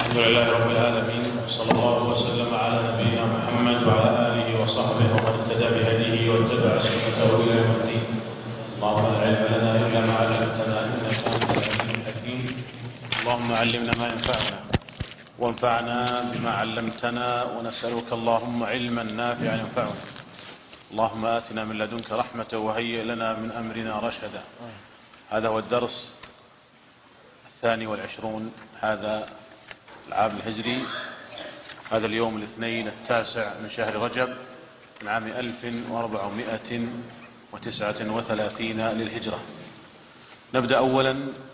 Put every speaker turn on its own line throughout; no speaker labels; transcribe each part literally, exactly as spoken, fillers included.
الحمد لله رب العالمين، صلى الله وسلم على نبينا محمد وعلى آله وصحبه ومن اهتدى بهديه واتبع سنته إلى يوم الدين. اللهم لا علم لنا إلا ما علمتنا إنك أنت العليم الحكيم. اللهم علمنا ما ينفعنا وانفعنا بما علمتنا، ونسألك اللهم علما نافعا ينفعنا. اللهم آتنا من لدنك رحمة وهيئ لنا من أمرنا رشدا. هذا هو الدرس الثاني والعشرون هذا العام الهجري، هذا اليوم الاثنين التاسع من شهر رجب من عام ألف وأربعمائة وتسعة وثلاثين للهجرة. نبدأ أولا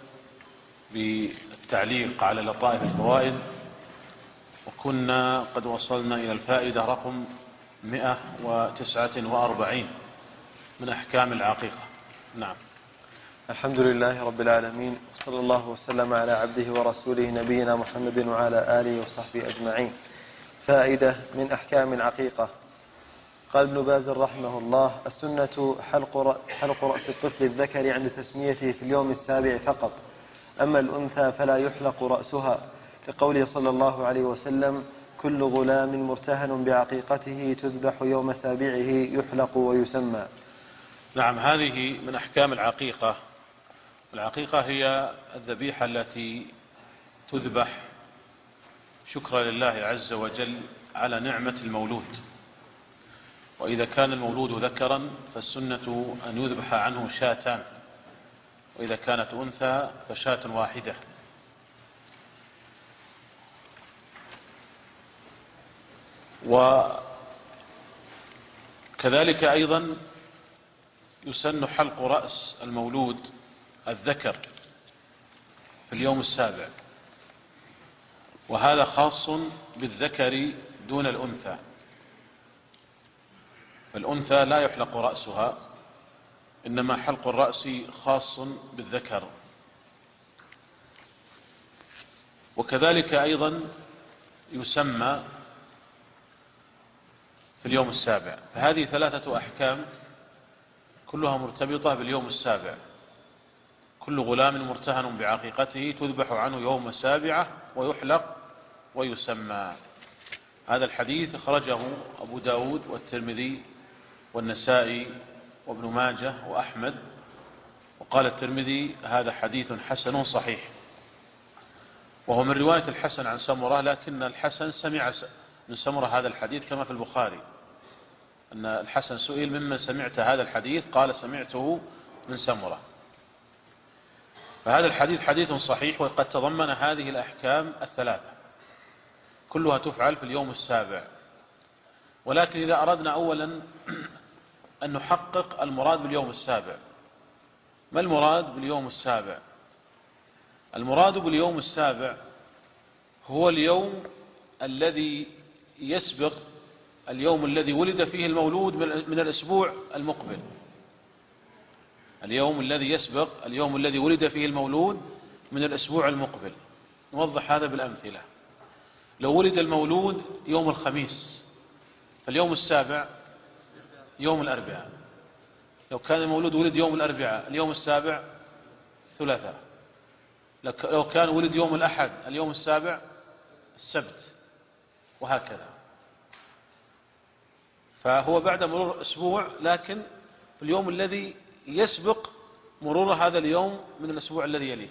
بالتعليق على لطائف الفوائد، وكنا قد وصلنا إلى الفائدة رقم مئة وتسعة وأربعين من أحكام العقيقة. نعم.
الحمد لله رب العالمين، صلى الله وسلم على عبده ورسوله نبينا محمد وعلى آله وصحبه أجمعين. فائدة من أحكام العقيقة. قال ابن باز رحمه الله: السنة حلق, حلق رأس الطفل الذكر عند تسميته في اليوم السابع فقط، أما الأنثى فلا يحلق رأسها، كقوله صلى الله عليه وسلم: كل غلام مرتهن بعقيقته تذبح يوم سابعه يحلق ويسمى.
نعم، هذه من أحكام العقيقة. العقيقة هي الذبيحة التي تذبح شكرا لله عز وجل على نعمة المولود، وإذا كان المولود ذكرا فالسنة أن يذبح عنه شاتان، وإذا كانت أنثى فشاة واحدة. وكذلك أيضا يسن حلق رأس المولود الذكر في اليوم السابع، وهذا خاص بالذكر دون الأنثى، فالأنثى لا يحلق رأسها، إنما حلق الرأس خاص بالذكر. وكذلك أيضا يسمى في اليوم السابع. فهذه ثلاثة أحكام كلها مرتبطة باليوم السابع. كل غلام مرتهن بعقيقته تذبح عنه يوم السابعة ويحلق ويسمى. هذا الحديث أخرجه أبو داود والترمذي والنسائي وابن ماجه وأحمد، وقال الترمذي: هذا حديث حسن صحيح. وهو من رواية الحسن عن سمرة، لكن الحسن سمع من سمرة هذا الحديث كما في البخاري، أن الحسن سئل: ممن سمعت هذا الحديث؟ قال: سمعته من سمرة. فهذا الحديث حديث صحيح، وقد تضمن هذه الأحكام الثلاثة كلها تفعل في اليوم السابع. ولكن إذا أردنا أولا أن نحقق المراد باليوم السابع، ما المراد باليوم السابع؟ المراد باليوم السابع هو اليوم الذي يسبق اليوم الذي ولد فيه المولود من الأسبوع المقبل. اليوم الذي يسبق اليوم الذي ولد فيه المولود من الأسبوع المقبل. نوضح هذا بالأمثلة. لو ولد المولود يوم الخميس فاليوم السابع يوم الأربعاء. لو كان المولود ولد يوم الأربعاء اليوم السابع الثلاثاء. لو كان ولد يوم الأحد اليوم السابع السبت، وهكذا. فهو بعد مرور أسبوع، لكن في اليوم الذي يسبق مرور هذا اليوم من الأسبوع الذي يليه.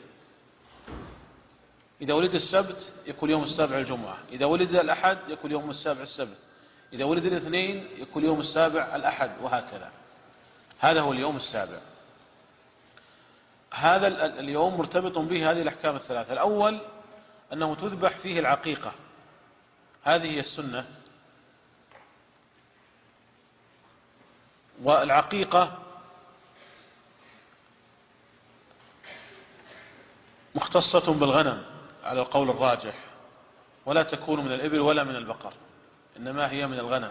إذا ولد السبت يكون يوم السابع الجمعة، إذا ولد الأحد يكون يوم السابع السبت، إذا ولد الاثنين يكون يوم السابع الأحد، وهكذا. هذا هو اليوم السابع. هذا اليوم مرتبط به هذه الأحكام الثلاثة. الأول أنه تذبح فيه العقيقة، هذه هي السنة. والعقيقة مختصة بالغنم على القول الراجح، ولا تكون من الإبل ولا من البقر، إنما هي من الغنم.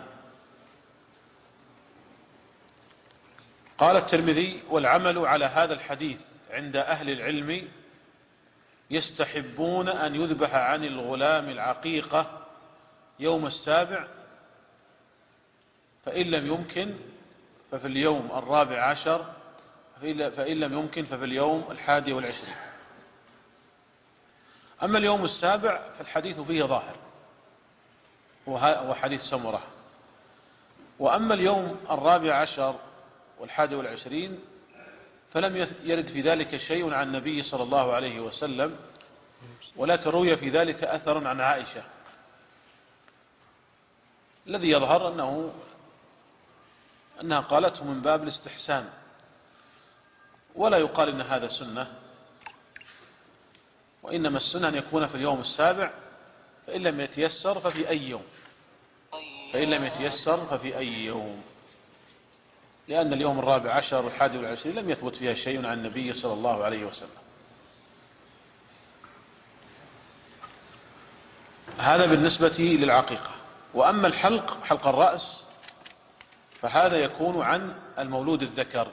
قال الترمذي: والعمل على هذا الحديث عند أهل العلم يستحبون أن يذبح عن الغلام العقيقة يوم السابع، فإن لم يمكن ففي اليوم الرابع عشر، فإن لم يمكن ففي اليوم الحادي والعشرين. أما اليوم السابع فالحديث فيه ظاهر وحديث سمرة. وأما اليوم الرابع عشر والحادي والعشرين فلم يرد في ذلك شيء عن النبي صلى الله عليه وسلم، ولكن روي في ذلك أثر عن عائشة، الذي يظهر أنه أنها قالته من باب الاستحسان، ولا يقال إن هذا سنة، وإنما السنة أن يكون في اليوم السابع، فإن لم يتيسر ففي أي يوم فإن لم يتيسر ففي أي يوم لأن اليوم الرابع عشر والحادي والعشرين لم يثبت فيها شيء عن النبي صلى الله عليه وسلم. هذا بالنسبة للعقيقة. وأما الحلق، حلق الرأس، فهذا يكون عن المولود الذكر،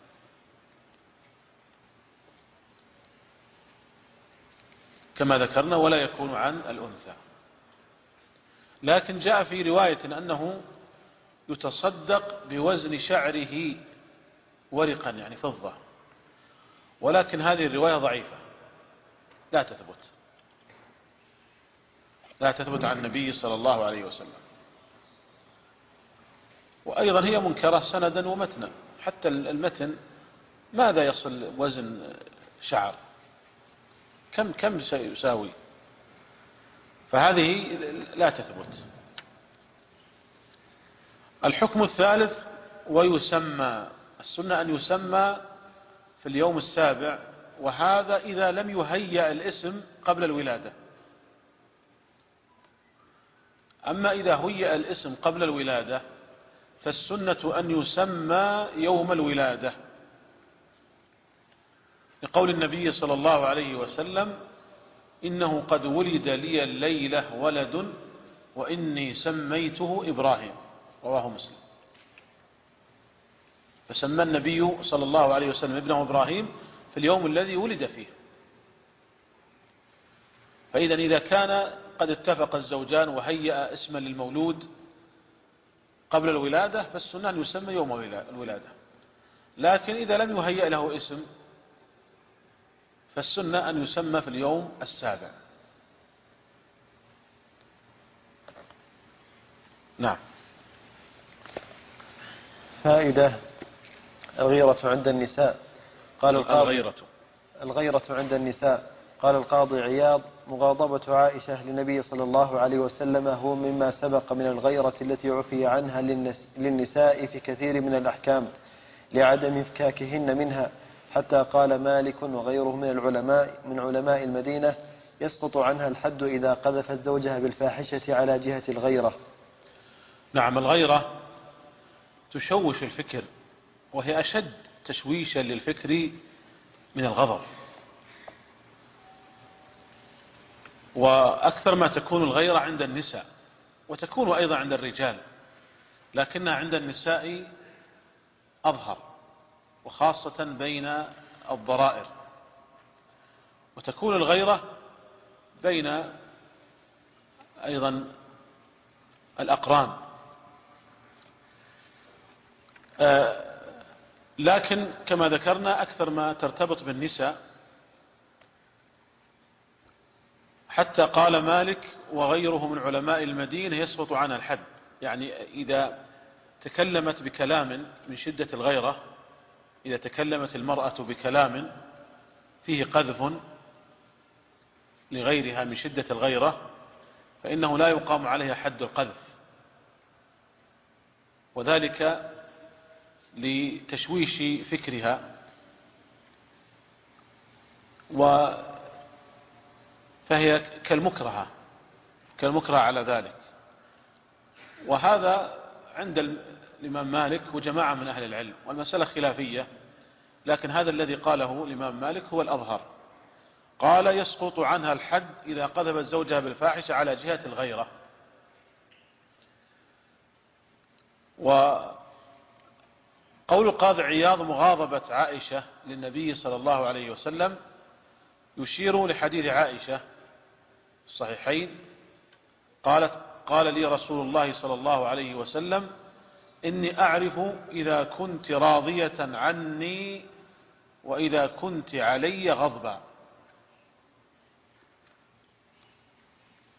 كما ذكرنا، ولا يكون عن الأنثى. لكن جاء في رواية أنه يتصدق بوزن شعره ورقا، يعني فضة، ولكن هذه الرواية ضعيفة لا تثبت لا تثبت عن النبي صلى الله عليه وسلم، وأيضا هي منكرة سندا ومتنا. حتى المتن ماذا يصل وزن شعر؟ كم كم يساوي؟ فهذه لا تثبت. الحكم الثالث، ويسمى، السنة أن يسمى في اليوم السابع، وهذا إذا لم يهيأ الاسم قبل الولادة. أما إذا هيأ الاسم قبل الولادة فالسنة أن يسمى يوم الولادة، لقول النبي صلى الله عليه وسلم: إنه قد ولد لي الليلة ولد وإني سميته إبراهيم، رواه مسلم. فسمى النبي صلى الله عليه وسلم ابنه إبراهيم في اليوم الذي ولد فيه. فإذا إذا كان قد اتفق الزوجان وهيأ اسما للمولود قبل الولادة فالسنة أن يسمى يوم الولادة. لكن إذا لم يهيأ له اسم فالسنة أن يسمى في اليوم السابع. نعم.
فائدة: الغيرة عند النساء. قال القاضي
الغيرة
الغيرة عند النساء قال القاضي عياض: مغاضبة عائشة للنبي صلى الله عليه وسلم هو مما سبق من الغيرة التي عفي عنها للنساء في كثير من الأحكام لعدم إفكاكهن منها، حتى قال مالك وغيره من العلماء من علماء المدينة: يسقط عنها الحد إذا قذفت زوجها بالفاحشة على جهة الغيرة.
نعم. الغيرة تشوش الفكر، وهي أشد تشويشا للفكر من الغضب، وأكثر ما تكون الغيرة عند النساء، وتكون أيضا عند الرجال، لكنها عند النساء أظهر، وخاصة بين الضرائر. وتكون الغيرة بين أيضا الأقران. آه لكن كما ذكرنا أكثر ما ترتبط بالنساء، حتى قال مالك وغيره من علماء المدينة يسقط عنها الحد. يعني إذا تكلمت بكلام من شدة الغيرة، إذا تكلمت المرأة بكلام فيه قذف لغيرها من شدة الغيرة فإنه لا يقام عليها حد القذف، وذلك لتشويش فكرها، و فهي كالمكرهة كالمكره على ذلك. وهذا عند الإمام مالك وجماعة من أهل العلم، والمسألة خلافية، لكن هذا الذي قاله الإمام مالك هو الأظهر. قال: يسقط عنها الحد إذا قذفت زوجها بالفاحشة على جهة الغيرة. وقول القاضي عياض مغاضبة عائشة للنبي صلى الله عليه وسلم يشير لحديث عائشة الصحيحين قالت: قال لي رسول الله صلى الله عليه وسلم: إني أعرف إذا كنت راضية عني وإذا كنت علي غضبا.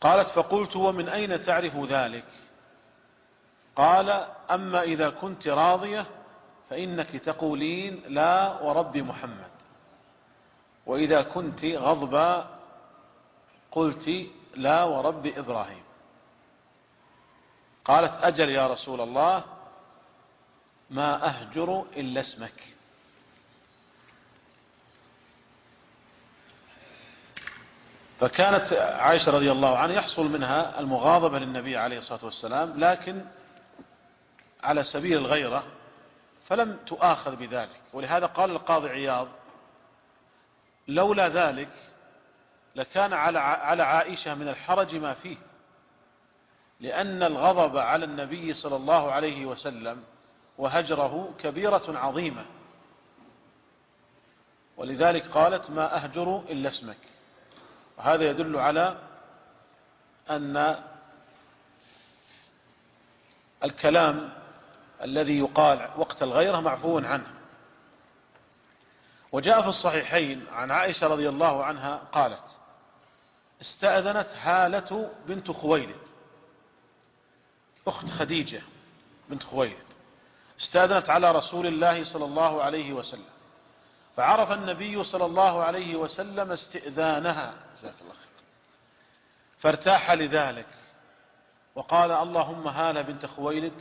قالت فقلت ومن أين تعرف ذلك؟ قال أما إذا كنت راضية فإنك تقولين لا ورب محمد، وإذا كنت غضبا قلت لا ورب إبراهيم. قالت أجل يا رسول الله ما أهجر إلا اسمك. فكانت عائشة رضي الله عنها يحصل منها المغاضبة للنبي عليه الصلاة والسلام، لكن على سبيل الغيرة، فلم تؤاخذ بذلك. ولهذا قال القاضي عياض لولا ذلك لكان على على عائشة من الحرج ما فيه، لأن الغضب على النبي صلى الله عليه وسلم وهجره كبيرة عظيمة، ولذلك قالت ما أهجر إلا اسمك. وهذا يدل على أن الكلام الذي يقال وقت الغيرة معفو عنه. وجاء في الصحيحين عن عائشة رضي الله عنها قالت استأذنت هالة بنت خويلد أخت خديجة بنت خويلد، استأذنت على رسول الله صلى الله عليه وسلم، فعرف النبي صلى الله عليه وسلم استئذانها جزاك الله خير، فارتاح لذلك وقال اللهم هالة بنت خويلد.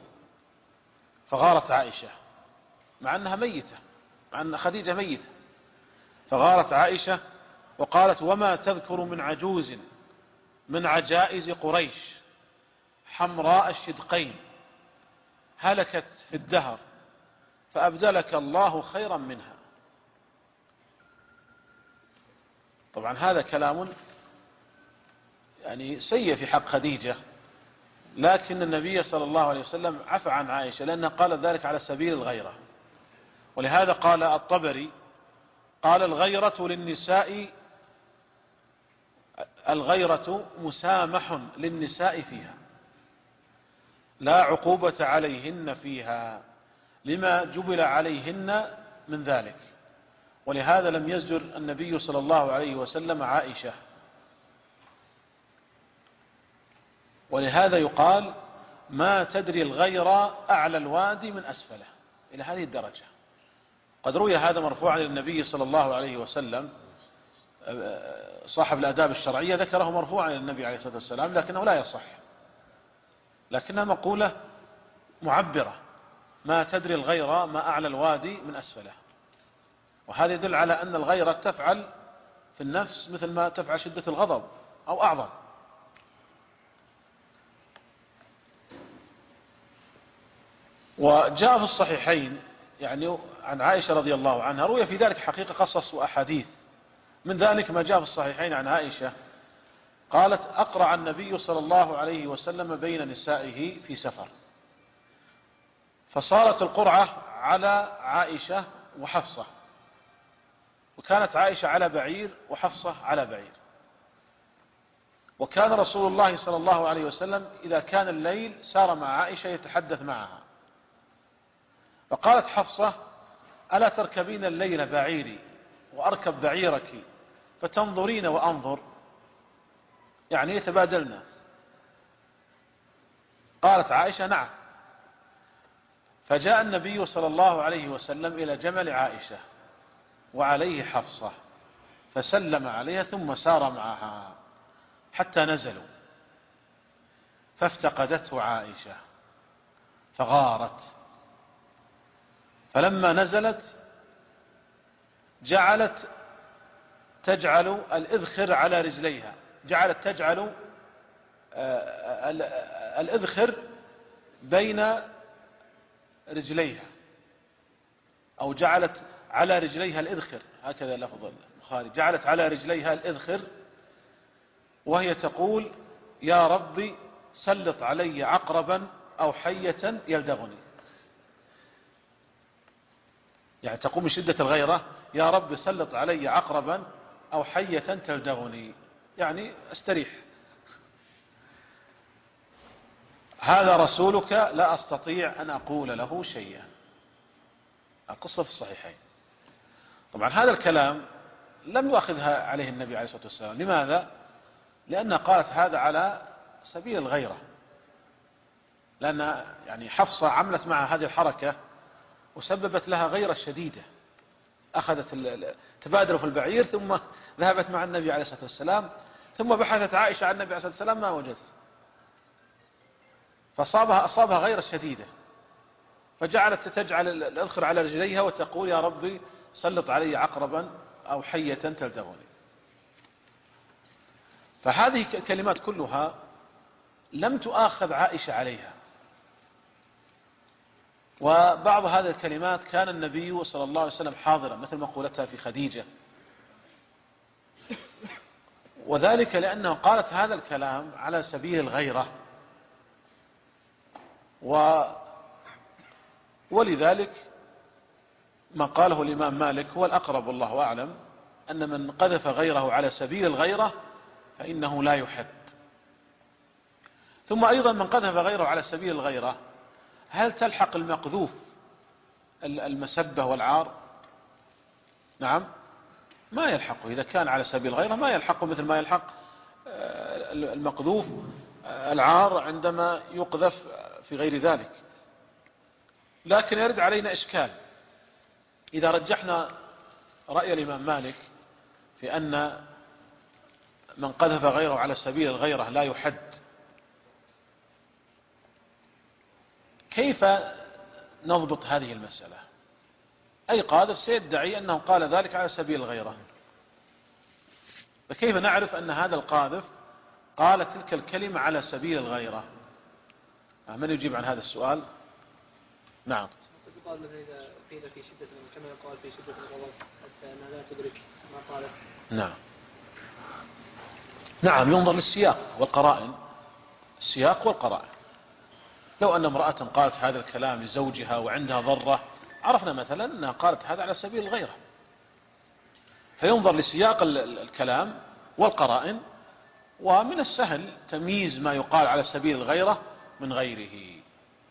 فغارت عائشة مع أنها ميتة، مع أن خديجة ميتة، فغارت عائشة وقالت وما تذكر من عجوز من عجائز قريش حمراء الشدقين هلكت في الدهر فأبدلك الله خيرا منها. طبعا هذا كلام يعني سيء في حق خديجة، لكن النبي صلى الله عليه وسلم عفى عن عائشة لأنها قالت ذلك على سبيل الغيرة. ولهذا قال الطبري قال الغيرة للنساء الغيرة مسامح للنساء فيها لا عقوبة عليهن فيها لما جبل عليهن من ذلك. ولهذا لم يزجر النبي صلى الله عليه وسلم عائشة. ولهذا يقال ما تدري الغير أعلى الوادي من أسفله، إلى هذه الدرجة. قد روي هذا مرفوعا للنبي صلى الله عليه وسلم، صاحب الآداب الشرعية ذكره مرفوعا للنبي عليه الصلاة والسلام، لكنه لا يصح، لكنها مقولة معبرة ما تدري الغير ما أعلى الوادي من أسفله. وهذا يدل على أن الغيرة تفعل في النفس مثل ما تفعل شدة الغضب أو أعظم. وجاء في الصحيحين يعني عن عائشة رضي الله عنها روي في ذلك حقيقة قصص وأحاديث، من ذلك ما جاء في الصحيحين عن عائشة قالت أقرع النبي صلى الله عليه وسلم بين نسائه في سفر، فصارت القرعة على عائشة وحفصة، وكانت عائشة على بعير وحفصة على بعير. وكان رسول الله صلى الله عليه وسلم إذا كان الليل سار مع عائشة يتحدث معها، فقالت حفصة ألا تركبين الليل بعيري وأركب بعيرك فتنظرين وأنظر، يعني يتبادلنا. قالت عائشة نعم. فجاء النبي صلى الله عليه وسلم إلى جمل عائشة وعليه حفصة فسلم عليها ثم سار معها حتى نزلوا، فافتقدته عائشة فغارت، فلما نزلت جعلت تجعل الإذخر على رجليها، جعلت تجعل الإذخر بين رجليها، أو جعلت على رجليها الإذخر، هكذا لفظ البخاري، جعلت على رجليها الإذخر وهي تقول يا ربي سلط علي عقربا أو حية يلدغني، يعني تقوم من شدة الغيرة يا رب سلط علي عقربا أو حية تلدغني، يعني استريح، هذا رسولك لا أستطيع أن أقول له شيئا. القصة في الصحيحين. طبعا هذا الكلام لم يؤخذها عليه النبي عليه الصلاة والسلام. لماذا؟
لأنها قالت هذا على سبيل الغيرة، لأن يعني حفصة عملت مع هذه الحركة وسببت لها غيرة شديدة، أخذت تبادروا في البعير ثم ذهبت مع النبي عليه الصلاة والسلام، ثم بحثت عائشة عن النبي عليه الصلاة والسلام ما وجدت، فأصابها أصابها غيرة شديدة، فجعلت تجعل الأذخر على رجليها وتقول يا ربي سلط علي عقربا أو حية تلدغني. فهذه الكلمات كلها لم تؤاخذ عائشة عليها، وبعض هذه الكلمات كان النبي صلى الله عليه وسلم حاضرا، مثل ما قولتها في خديجة، وذلك لأنه قالت هذا الكلام على سبيل الغيرة، و ولذلك ما قاله الإمام مالك هو الأقرب والله أعلم، أن من قذف غيره على سبيل الغيرة فإنه لا يحد. ثم أيضا من قذف غيره على سبيل الغيرة، هل تلحق المقذوف المسبة والعار؟ نعم، ما يلحقه. إذا كان على سبيل الغيرة ما يلحقه مثل ما يلحق المقذوف العار عندما يقذف في غير ذلك. لكن يرد علينا إشكال إذا رجحنا رأي الإمام مالك في أن من قذف غيره على سبيل الغيرة لا يحد، كيف نضبط هذه المسألة؟ أي قاذف سيدعي أنه قال ذلك على سبيل الغيرة، فكيف نعرف أن هذا القاذف قال تلك الكلمة على سبيل الغيرة؟ من يجيب عن هذا السؤال؟ نعم.
يقال مثلا إذا قيل في شدة كما يقال في شدة الغضب حتى أنها لا تدرك ما قالت.
نعم نعم ينظر للسياق والقرائن، السياق والقرائن. لو أن امرأة قالت هذا الكلام لزوجها وعندها ضرة، عرفنا مثلا أنها قالت هذا على سبيل الغيرة، فينظر لسياق الكلام والقرائن، ومن السهل تمييز ما يقال على سبيل الغيرة من غيره.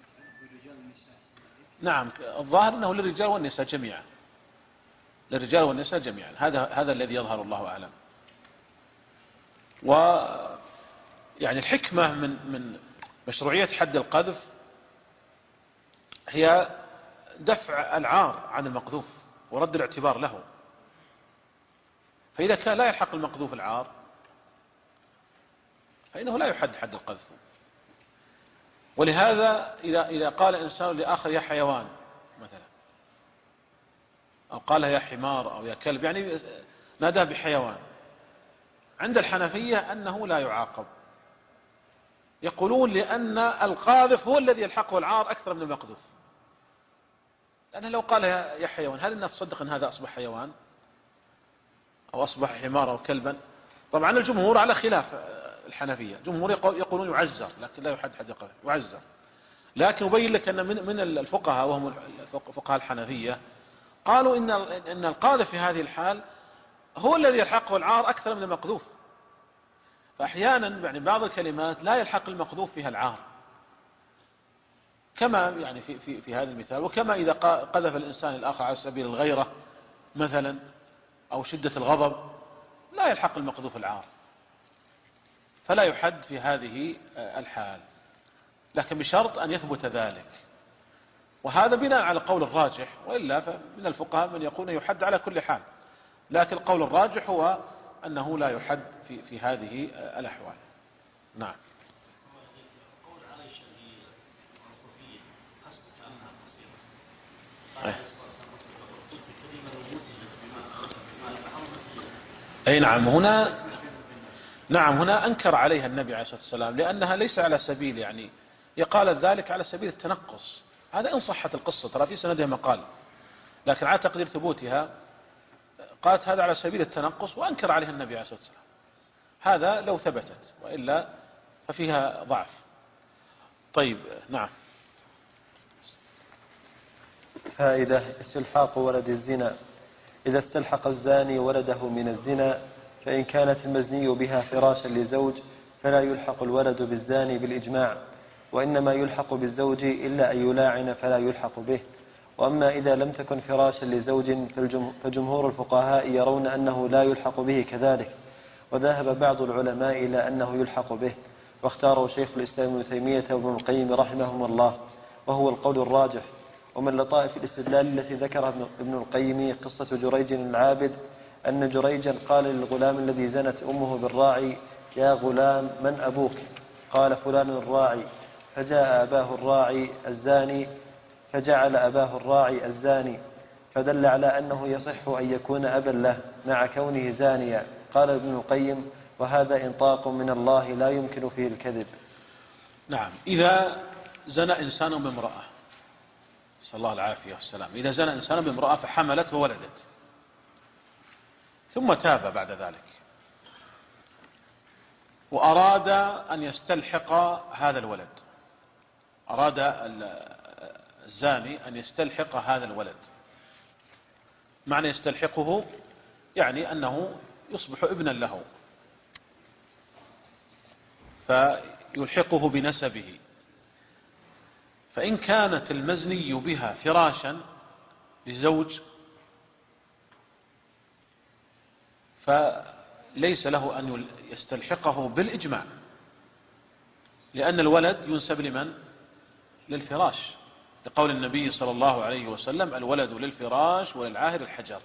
نعم، الظاهر أنه للرجال والنساء جميعا، للرجال والنساء جميعا، هذا هذا الذي يظهر، الله أعلم. و يعني الحكمة من من مشروعية حد القذف هي دفع العار عن المقذوف ورد الاعتبار له، فإذا كان لا يلحق المقذوف العار فإنه لا يحد حد القذف. ولهذا إذا إذا قال إنسان لآخر يا حيوان مثلا، أو قال يا حمار أو يا كلب، يعني ناداه بحيوان، عند الحنفية أنه لا يعاقب، يقولون لأن القاذف هو الذي يلحقه العار أكثر من المقذوف. لأنه لو قال يا حيوان، هل الناس تصدق أن هذا أصبح حيوان أو أصبح حمار أو كلبا؟ طبعا الجمهور على خلاف الحنفية، الجمهور يقولون يعزر، لكن لا يحد حد القذف، يعزر. لكن أبين لك أن من من الفقهاء وهم فقهاء الحنفية قالوا إن إن القاذف في هذه الحال هو الذي يلحقه العار أكثر من المقذوف. فأحيانا يعني بعض الكلمات لا يلحق المقذوف فيها العار، كما يعني في في في هذا المثال، وكما إذا قذف الإنسان الآخر على سبيل الغيرة مثلا أو شدة الغضب لا يلحق المقذوف العار، فلا يحد في هذه الحال، لكن بشرط أن يثبت ذلك. وهذا بناء على القول الراجح، وإلا فمن الفقهاء من يقول يحد على كل حال، لكن القول الراجح هو أنه لا يحد في في هذه الأحوال. نعم. أي نعم، هنا نعم هنا أنكر عليها النبي عليه الصلاة والسلام، لأنها ليس على سبيل يعني يقال ذلك على سبيل التنقص، هذا إن صحت القصة، ترى في سندها مقال، لكن على تقدير ثبوتها قالت هذا على سبيل التنقص، وأنكر عليها النبي عليه الصلاة والسلام. هذا لو ثبتت، وإلا ففيها ضعف. طيب نعم.
فائدة: استلحاق ولد الزنا. إذا استلحق الزاني ولده من الزنا، فإن كانت المزني بها فراشا لزوج فلا يلحق الولد بالزاني بالإجماع، وإنما يلحق بالزوج إلا أن يلاعن فلا يلحق به. وأما إذا لم تكن فراشا لزوج فجمهور الفقهاء يرون أنه لا يلحق به كذلك، وذهب بعض العلماء إلى أنه يلحق به، واختاره شيخ الإسلام ابن تيمية وابن القيم رحمهم الله، وهو القول الراجح. ومن لطائف الاستدلال التي ذكرها ابن القيم قصة جريج العابد، أن جريجا قال للغلام الذي زنت أمه بالراعي: يا غلام من أبوك؟ قال: فلان الراعي. فجاء أباه الراعي الزاني فجعل أباه الراعي الزاني، فدل على أنه يصح أن يكون أبا له مع كونه زانيا. قال ابن القيم: وهذا إنطاق من الله لا يمكن فيه الكذب.
نعم. إذا زنى إنسان بامرأة، صلى الله العافية والسلام، إذا زنى إنسان بامرأة فحملت وولدت، ثم تاب بعد ذلك وأراد أن يستلحق هذا الولد، أراد الزاني أن يستلحق هذا الولد. معنى يستلحقه يعني أنه يصبح ابنا له، فيلحقه بنسبه. فإن كانت المزني بها فراشا لزوج فليس له أن يستلحقه بالإجماع، لأن الولد ينسب لمن؟ للفراش، لقول النبي صلى الله عليه وسلم: الولد للفراش وللعاهر الحجر.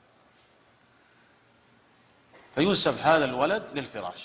فينسب هذا الولد للفراش.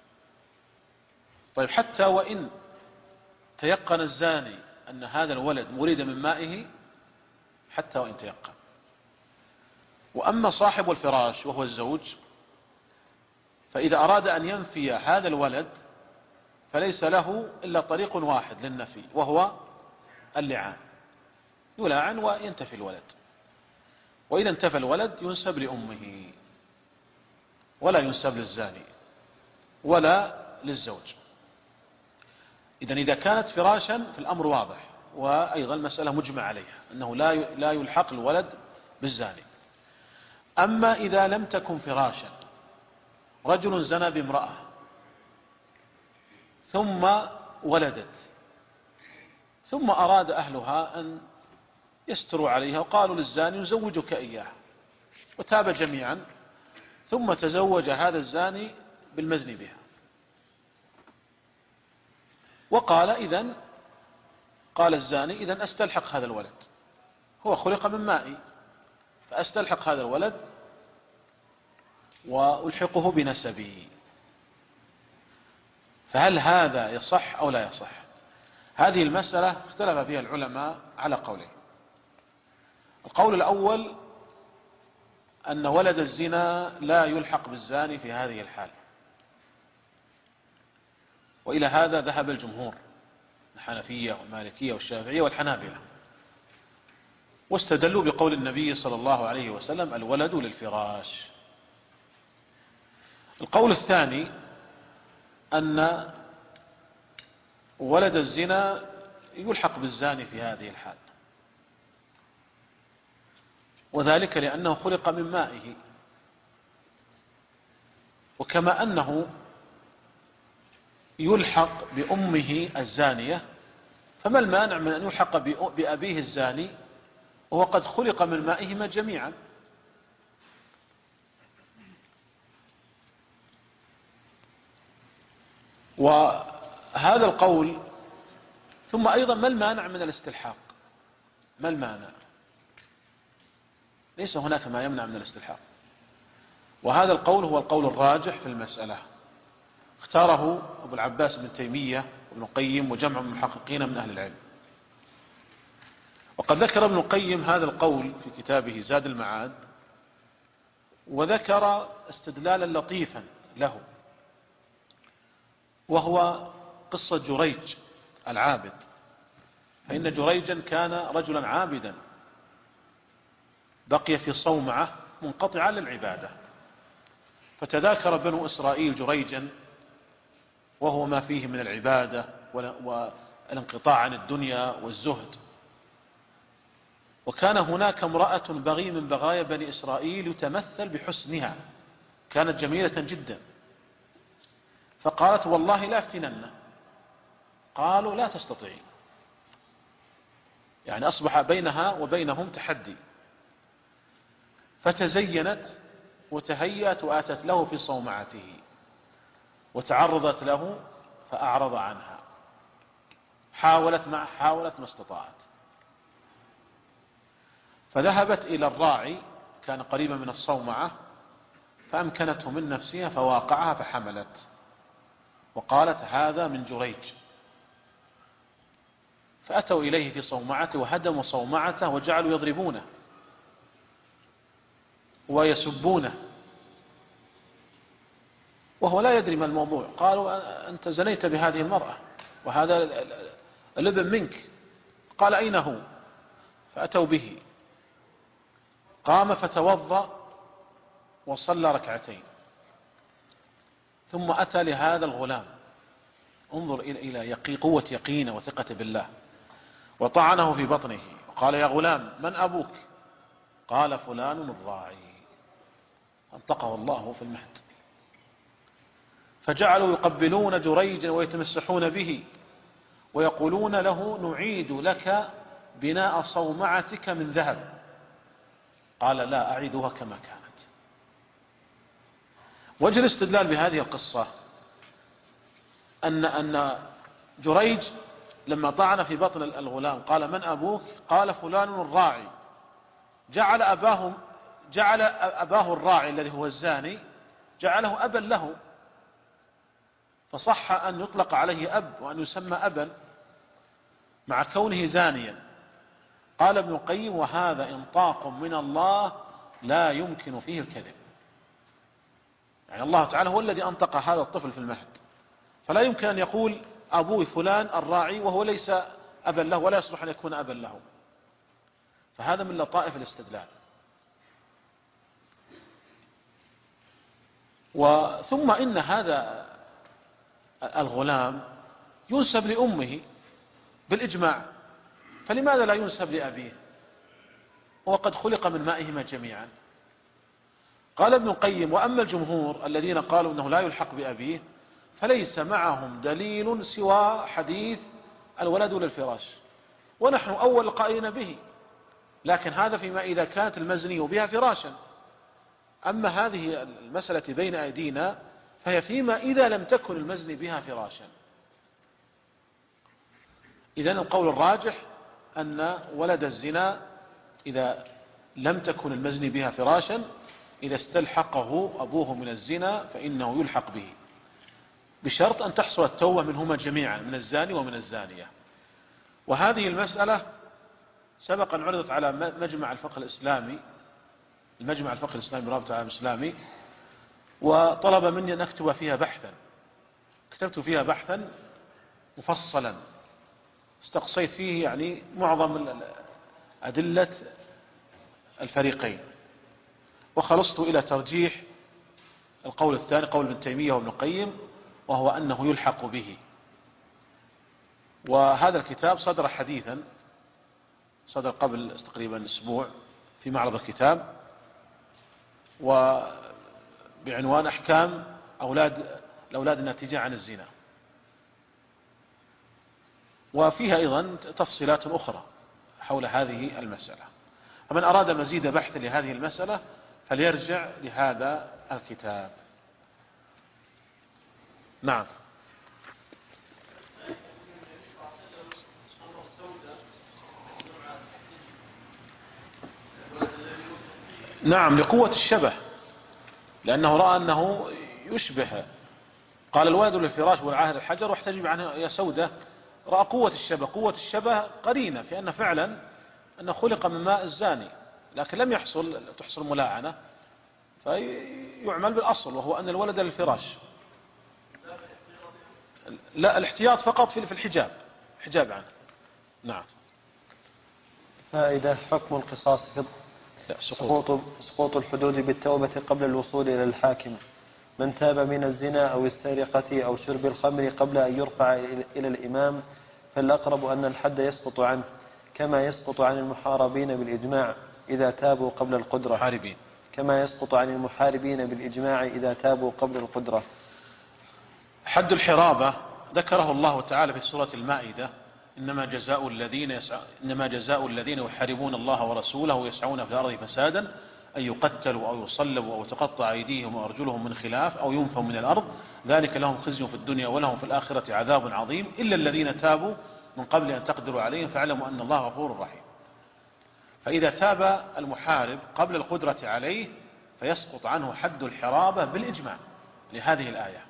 طيب، حتى وإن تيقن الزاني أن هذا الولد مريد من مائه، حتى وإن تيقن. وأما صاحب الفراش وهو الزوج، فإذا أراد أن ينفي هذا الولد فليس له إلا طريق واحد للنفي، وهو اللعان. يلعن وينتفي الولد، وإذا انتفى الولد ينسب لأمه ولا ينسب للزاني ولا للزوج. إذن إذا كانت فراشا فالأمر واضح، وأيضا المسألة مجمع عليها أنه لا لا يلحق الولد بالزاني. أما إذا لم تكن فراشا، رجل زنى بامرأة ثم ولدت، ثم أراد أهلها أن يستروا عليها وقالوا للزاني: نزوجك إياه، وتاب جميعا، ثم تزوج هذا الزاني بالمزني بها، وقال: إذن قال الزاني: إذن أستلحق هذا الولد، هو خلق من مائي، فأستلحق هذا الولد وألحقه بنسبه. فهل هذا يصح أو لا يصح؟ هذه المسألة اختلف فيها العلماء على قولين. القول الأول أن ولد الزنا لا يلحق بالزاني في هذه الحال، وإلى هذا ذهب الجمهور، الحنفية والمالكية والشافعية والحنابلة، واستدلوا بقول النبي صلى الله عليه وسلم: الولد للفراش. القول الثاني أن ولد الزنا يلحق بالزاني في هذه الحال، وذلك لأنه خلق من مائه، وكما أنه يلحق بأمه الزانية، فما المانع من أن يلحق بأبيه الزاني وهو قد خلق من مائهما جميعا؟ وهذا القول. ثم أيضا ما المانع من الاستلحاق؟ ما المانع؟ ليس هناك ما يمنع من الاستلحاق، وهذا القول هو القول الراجح في المسألة، اختاره أبو العباس بن تيمية وابن القيم وجمع من المحققين من أهل العلم. وقد ذكر ابن القيم هذا القول في كتابه زاد المعاد، وذكر استدلالا لطيفا له، وهو قصة جريج العابد. فإن جريجا كان رجلا عابدا بقي في صومعة منقطعة للعبادة، فتذاكر بنو إسرائيل جريجا وهو ما فيه من العبادة والانقطاع عن الدنيا والزهد. وكان هناك امرأة بغي من بغايا بني إسرائيل يتمثل بحسنها، كانت جميلة جدا، فقالت: والله لا افتنن. قالوا: لا تستطيعين. يعني أصبح بينها وبينهم تحدي، فتزينت وتهيأت وآتت له في صومعته وتعرضت له فأعرض عنها، حاولت ما حاولت ما استطاعت، فذهبت إلى الراعي كان قريبا من الصومعة فأمكنته من نفسها فواقعها فحملت، وقالت هذا من جريج. فأتوا إليه في صومعته وهدموا صومعته وجعلوا يضربونه ويسبونه وهو لا يدري ما الموضوع. قالوا أنت زنيت بهذه المرأة وهذا الابن منك. قال أين هو؟ فأتوا به، قام فتوضأ وصلى ركعتين، ثم أتى لهذا الغلام، انظر إلى يقي قوة يقينه وثقة بالله، وطعنه في بطنه وقال يا غلام من أبوك؟ قال فلان الراعي. انطقه الله في المهد. فجعلوا يقبلون جريجا ويتمسحون به ويقولون له نعيد لك بناء صومعتك من ذهب. قال لا أعيدها كما كانت. وجه الاستدلال بهذه القصة أن أن جريج لما طعن في بطن الغلام قال من أبوك؟ قال فلان الراعي، جعل أباه جعل أباه الراعي الذي هو الزاني جعله أبا له، فصح أن يطلق عليه أب وأن يسمى أبا مع كونه زانيا. قال ابن القيم وهذا إنطاق من الله لا يمكن فيه الكذب، يعني الله تعالى هو الذي أنطق هذا الطفل في المهد، فلا يمكن أن يقول أبوي فلان الراعي وهو ليس أبا له ولا يصلح أن يكون أبا له. فهذا من لطائف الاستدلال. وثم إن هذا الغلام ينسب لأمه بالإجماع، فلماذا لا ينسب لأبيه وقد خلق من مائهما جميعا؟ قال ابن القيم وأما الجمهور الذين قالوا أنه لا يلحق بأبيه فليس معهم دليل سوى حديث الولد للفراش، ونحن أول القائلين به، لكن هذا فيما إذا كانت المزني بها فراشا. أما هذه المسألة بين أيدينا فهي فيما إذا لم تكن المزني بها فراشا. إذن القول الراجح أن ولد الزنا إذا لم تكن المزني بها فراشا إذا استلحقه أبوه من الزنا فإنه يلحق به، بشرط أن تحصل التوبة منهما جميعا، من الزاني ومن الزانية. وهذه المسألة سبق أن عرضت على مجمع الفقه الإسلامي، المجمع الفقه الإسلامي برابطة العالم الإسلامي، وطلب مني أن أكتب فيها بحثا. كتبت فيها بحثا مفصلا استقصيت فيه يعني معظم أدلة الفريقين، وخلصت إلى ترجيح القول الثاني قول ابن تيمية وابن القيم، وهو أنه يلحق به. وهذا الكتاب صدر حديثا، صدر قبل تقريبا أسبوع في معرض الكتاب، وبعنوان أحكام أولاد الأولاد الناتجة عن الزنا، وفيها أيضا تفصيلات أخرى حول هذه المسألة. فمن أراد مزيد بحث لهذه المسألة فليرجع لهذا الكتاب. نعم. نعم لقوة الشبه، لأنه رأى أنه يشبه. قال الولد للفراش والعاهر الحجر واحتجب عنه يا سودة. رأى قوة الشبه، قوة الشبه قرينة في أن فعلا أنه خلق من ماء الزاني، لكن لم يحصل تحصل ملاعنة، فيعمل بالأصل وهو أن الولد للفراش. لا، الاحتياط فقط في الحجاب، حجاب عنه. نعم.
فائدة حكم القصاص في سقوط سقوط الحدود بالتوبة قبل الوصول إلى الحاكم. من تاب من الزنا أو السرقة أو شرب الخمر قبل أن يرفع إلى الإمام فالأقرب أن الحد يسقط عنه، كما يسقط عن المحاربين بالإجماع إذا تابوا قبل القدرة،
محاربين.
كما يسقط عن المحاربين بالإجماع إذا تابوا قبل القدرة.
حد الحرابة ذكره الله تعالى في سورة المائدة: إنما جزاء الذين يسع... إنما جزاء الذين يحاربون الله ورسوله ويسعون في الأرض فسادا أن يقتلوا أو يصلبوا أو تقطع أيديهم وأرجلهم من خلاف أو ينفوا من الأرض، ذلك لهم خزي في الدنيا ولهم في الآخرة عذاب عظيم، إلا الذين تابوا من قبل أن تقدروا عليهم فاعلموا أن الله غفور رحيم. فإذا تاب المحارب قبل القدرة عليه فيسقط عنه حد الحرابة بالإجماع لهذه الآية.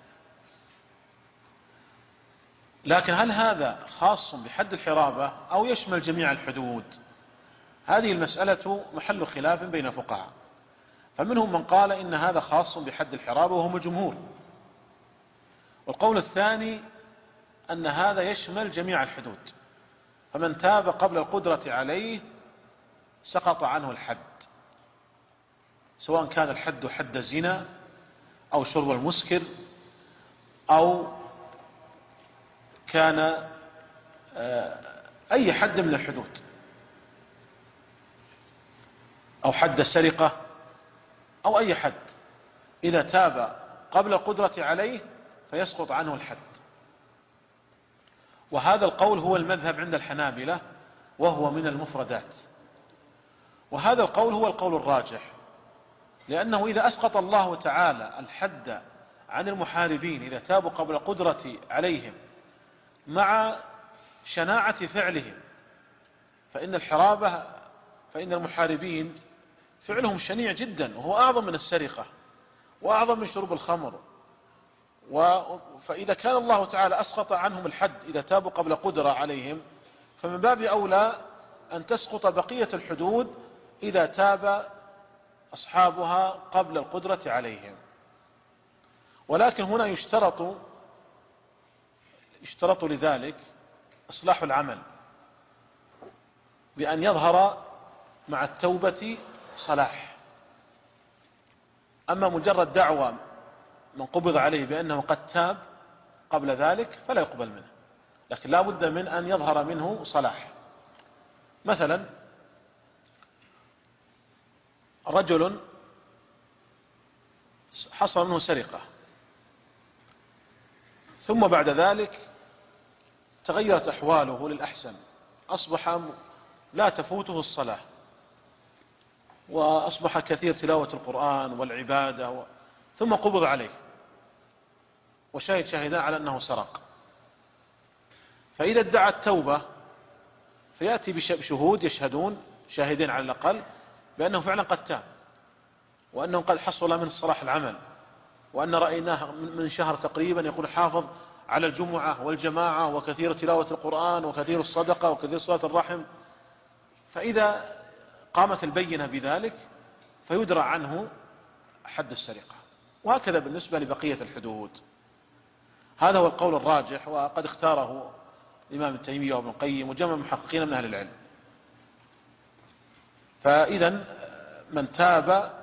لكن هل هذا خاص بحد الحرابة أو يشمل جميع الحدود؟ هذه المسألة محل خلاف بين الفقهاء، فمنهم من قال إن هذا خاص بحد الحرابة وهم الجمهور، والقول الثاني أن هذا يشمل جميع الحدود، فمن تاب قبل القدرة عليه سقط عنه الحد، سواء كان الحد حد زنا أو شرب المسكر أو كان أي حد من الحدود أو حد السرقة أو أي حد، إذا تاب قبل القدرة عليه فيسقط عنه الحد. وهذا القول هو المذهب عند الحنابلة وهو من المفردات، وهذا القول هو القول الراجح، لأنه إذا أسقط الله تعالى الحد عن المحاربين إذا تابوا قبل القدرة عليهم مع شناعة فعلهم، فإن الحرابة فإن المحاربين فعلهم شنيع جدا وهو أعظم من السرقة وأعظم من شرب الخمر، فإذا كان الله تعالى أسقط عنهم الحد إذا تابوا قبل قدرة عليهم فمن باب أولى أن تسقط بقية الحدود إذا تاب أصحابها قبل القدرة عليهم. ولكن هنا يشترط يشترط لذلك إصلاح العمل، بأن يظهر مع التوبة صلاح. أما مجرد دعوة من قبض عليه بأنه قد تاب قبل ذلك فلا يقبل منه، لكن لا بد من أن يظهر منه صلاح. مثلا رجل حصل منه سرقة ثم بعد ذلك تغيرت أحواله للأحسن، أصبح لا تفوته الصلاة وأصبح كثير تلاوة القرآن والعبادة و... ثم قبض عليه وشاهد شاهدان على أنه سرق، فإذا ادعى التوبة فيأتي بشهود يشهدون شاهدين على الأقل بأنه فعلا قد تاب وأنه قد حصل من صلاح العمل، وأن رأيناه من شهر تقريبا يقول حافظ على الجمعة والجماعة وكثير تلاوة القرآن وكثير الصدقة وكثير صلاة الرحم. فإذا قامت البينة بذلك فيدرى عنه حد السرقة، وهكذا بالنسبة لبقية الحدود. هذا هو القول الراجح، وقد اختاره الإمام ابن تيمية وابن القيم وجمع محققين من أهل العلم. فإذا من تاب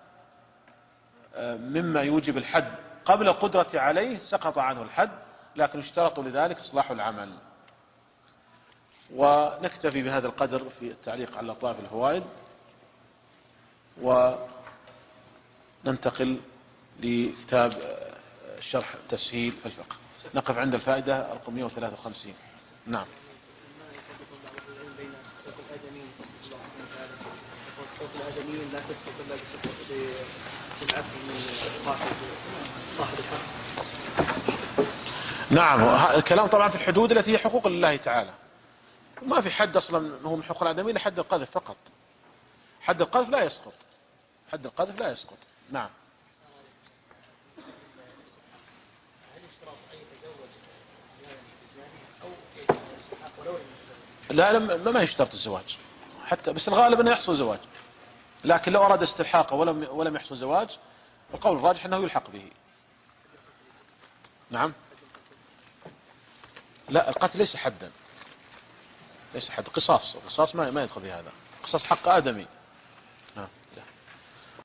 مما يوجب الحد قبل القدرة عليه سقط عنه الحد، لكن اشترط لذلك إصلاح العمل. ونكتفي بهذا القدر في التعليق على لطائف الفوائد، وننتقل لكتاب الشرح تسهيل في الفقه. نقف عند الفائدة رقم مئة وثلاثة وخمسين. نعم.
صوت الآدميين لا تسقط إلا بالعفو من صاحب صاحب الحق.
نعم، الكلام طبعا في الحدود التي هي حقوق الله تعالى، ما في حد أصلا هو من حقوق الآدميين لحد القذف فقط. حد القذف لا يسقط، حد القذف لا يسقط. نعم.
هل يشترط أن يتزوج أو ولو
لا لا ما يشترط الزواج حتى، بس الغالب أنه يحصل زواج، لكن لو أراد استلحاقه ولم ولم يحصل زواج القول الراجح أنه يلحق به. نعم. لا، القتل ليس حدا، ليس حد، قصاص، القصاص ما ما يدخل في هذا، قصاص حق آدمي.